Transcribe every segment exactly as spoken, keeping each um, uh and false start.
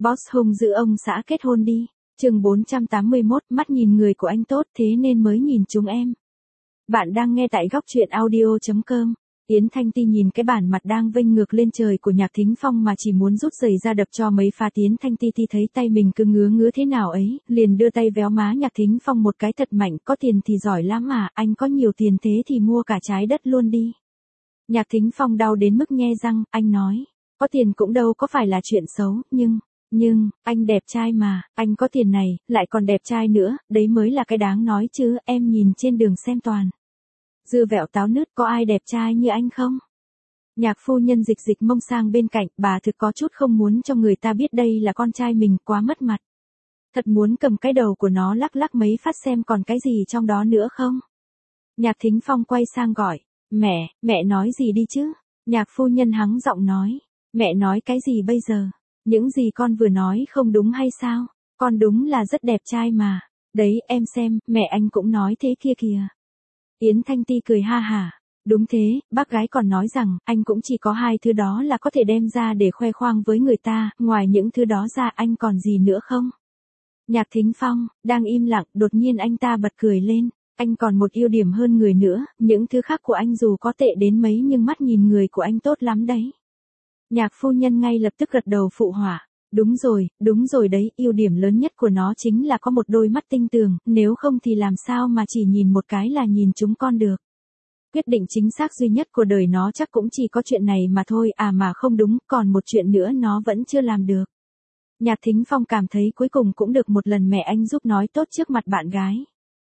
Boss hung giữ ông xã kết hôn đi. Chương bốn trăm tám mươi mốt, mắt nhìn người của anh tốt thế nên mới nhìn chúng em. Bạn đang nghe tại góc truyện audio chấm com. Yến Thanh Ti nhìn cái bản mặt đang vênh ngược lên trời của Nhạc Thính Phong mà chỉ muốn rút giày ra đập cho mấy phát. Yến Thanh Ti Ti thấy tay mình cứ ngứa ngứa thế nào ấy, liền đưa tay véo má Nhạc Thính Phong một cái thật mạnh. Có tiền thì giỏi lắm mà, anh có nhiều tiền thế thì mua cả trái đất luôn đi. Nhạc Thính Phong đau đến mức nhe răng, anh nói, có tiền cũng đâu có phải là chuyện xấu, nhưng... Nhưng, anh đẹp trai mà, anh có tiền này, lại còn đẹp trai nữa, đấy mới là cái đáng nói chứ, em nhìn trên đường xem toàn. Dưa vẹo táo nứt, có ai đẹp trai như anh không? Nhạc phu nhân dịch dịch mông sang bên cạnh, bà thực có chút không muốn cho người ta biết đây là con trai mình, quá mất mặt. Thật muốn cầm cái đầu của nó lắc lắc mấy phát xem còn cái gì trong đó nữa không? Nhạc Thính Phong quay sang gọi, mẹ, mẹ nói gì đi chứ? Nhạc phu nhân hắng giọng nói, mẹ nói cái gì bây giờ? Những gì con vừa nói không đúng hay sao? Con đúng là rất đẹp trai mà. Đấy em xem, mẹ anh cũng nói thế kia kìa. Yến Thanh Ti cười ha hả. Đúng thế, bác gái còn nói rằng, anh cũng chỉ có hai thứ đó là có thể đem ra để khoe khoang với người ta, ngoài những thứ đó ra anh còn gì nữa không? Nhạc Thính Phong, đang im lặng, đột nhiên anh ta bật cười lên. Anh còn một ưu điểm hơn người nữa, những thứ khác của anh dù có tệ đến mấy nhưng mắt nhìn người của anh tốt lắm đấy. Nhạc phu nhân ngay lập tức gật đầu phụ họa. Đúng rồi, đúng rồi đấy, ưu điểm lớn nhất của nó chính là có một đôi mắt tinh tường, nếu không thì làm sao mà chỉ nhìn một cái là nhìn chúng con được. Quyết định chính xác duy nhất của đời nó chắc cũng chỉ có chuyện này mà thôi, à mà không đúng, còn một chuyện nữa nó vẫn chưa làm được. Nhạc Thính Phong cảm thấy cuối cùng cũng được một lần mẹ anh giúp nói tốt trước mặt bạn gái.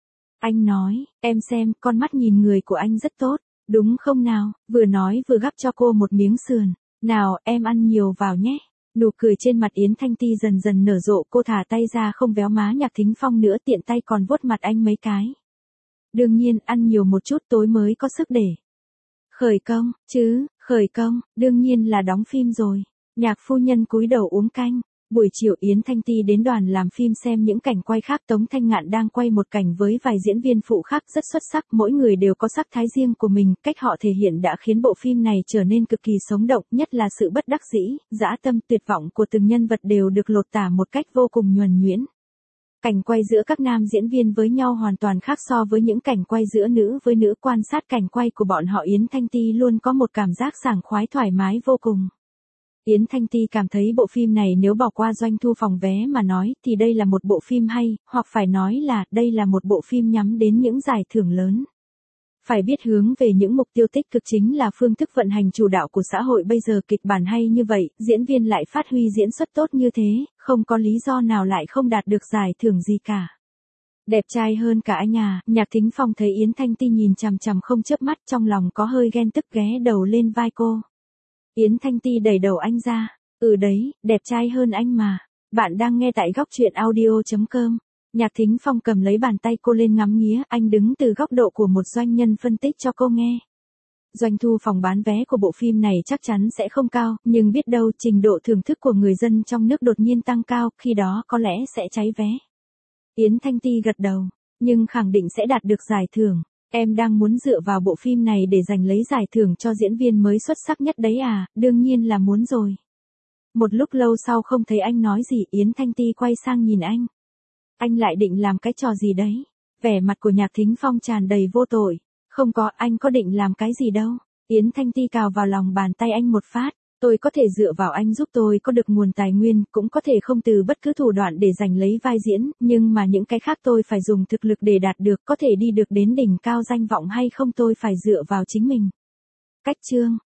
Anh nói, em xem, con mắt nhìn người của anh rất tốt, đúng không nào, vừa nói vừa gắp cho cô một miếng sườn. Nào, em ăn nhiều vào nhé. Nụ cười trên mặt Yến Thanh Ti dần dần nở rộ, cô thả tay ra không véo má Nhạc Thính Phong nữa, tiện tay còn vuốt mặt anh mấy cái. Đương nhiên, ăn nhiều một chút tối mới có sức để khởi công, chứ, khởi công, đương nhiên là đóng phim rồi. Nhạc phu nhân cúi đầu uống canh. Buổi chiều Yến Thanh Ti đến đoàn làm phim xem những cảnh quay khác. Tống Thanh Ngạn đang quay một cảnh với vài diễn viên phụ khác rất xuất sắc, mỗi người đều có sắc thái riêng của mình, cách họ thể hiện đã khiến bộ phim này trở nên cực kỳ sống động, nhất là sự bất đắc dĩ, dã tâm, tuyệt vọng của từng nhân vật đều được lột tả một cách vô cùng nhuần nhuyễn. Cảnh quay giữa các nam diễn viên với nhau hoàn toàn khác so với những cảnh quay giữa nữ với nữ. Quan sát cảnh quay của bọn họ, Yến Thanh Ti luôn có một cảm giác sảng khoái thoải mái vô cùng. Yến Thanh Ti cảm thấy bộ phim này nếu bỏ qua doanh thu phòng vé mà nói thì đây là một bộ phim hay, hoặc phải nói là đây là một bộ phim nhắm đến những giải thưởng lớn. Phải biết hướng về những mục tiêu tích cực chính là phương thức vận hành chủ đạo của xã hội bây giờ. Kịch bản hay như vậy, diễn viên lại phát huy diễn xuất tốt như thế, không có lý do nào lại không đạt được giải thưởng gì cả. Đẹp trai hơn cả anh à, Nhạc Thính Phong thấy Yến Thanh Ti nhìn chằm chằm không chớp mắt, trong lòng có hơi ghen tức, ghé đầu lên vai cô. Yến Thanh Ti đẩy đầu anh ra. Ừ đấy, đẹp trai hơn anh mà. Bạn đang nghe tại góc truyện audio chấm com. Nhạc Thính Phong cầm lấy bàn tay cô lên ngắm nghía, anh đứng từ góc độ của một doanh nhân phân tích cho cô nghe. Doanh thu phòng bán vé của bộ phim này chắc chắn sẽ không cao, nhưng biết đâu trình độ thưởng thức của người dân trong nước đột nhiên tăng cao, khi đó có lẽ sẽ cháy vé. Yến Thanh Ti gật đầu, nhưng khẳng định sẽ đạt được giải thưởng. Em đang muốn dựa vào bộ phim này để giành lấy giải thưởng cho diễn viên mới xuất sắc nhất đấy à, đương nhiên là muốn rồi. Một lúc lâu sau không thấy anh nói gì, Yến Thanh Ti quay sang nhìn anh. Anh lại định làm cái trò gì đấy? Vẻ mặt của Nhạc Thính Phong tràn đầy vô tội. Không có, anh có định làm cái gì đâu. Yến Thanh Ti cào vào lòng bàn tay anh một phát. Tôi có thể dựa vào anh giúp tôi có được nguồn tài nguyên, cũng có thể không từ bất cứ thủ đoạn để giành lấy vai diễn, nhưng mà những cái khác tôi phải dùng thực lực để đạt được, có thể đi được đến đỉnh cao danh vọng hay không tôi phải dựa vào chính mình. Cách chương,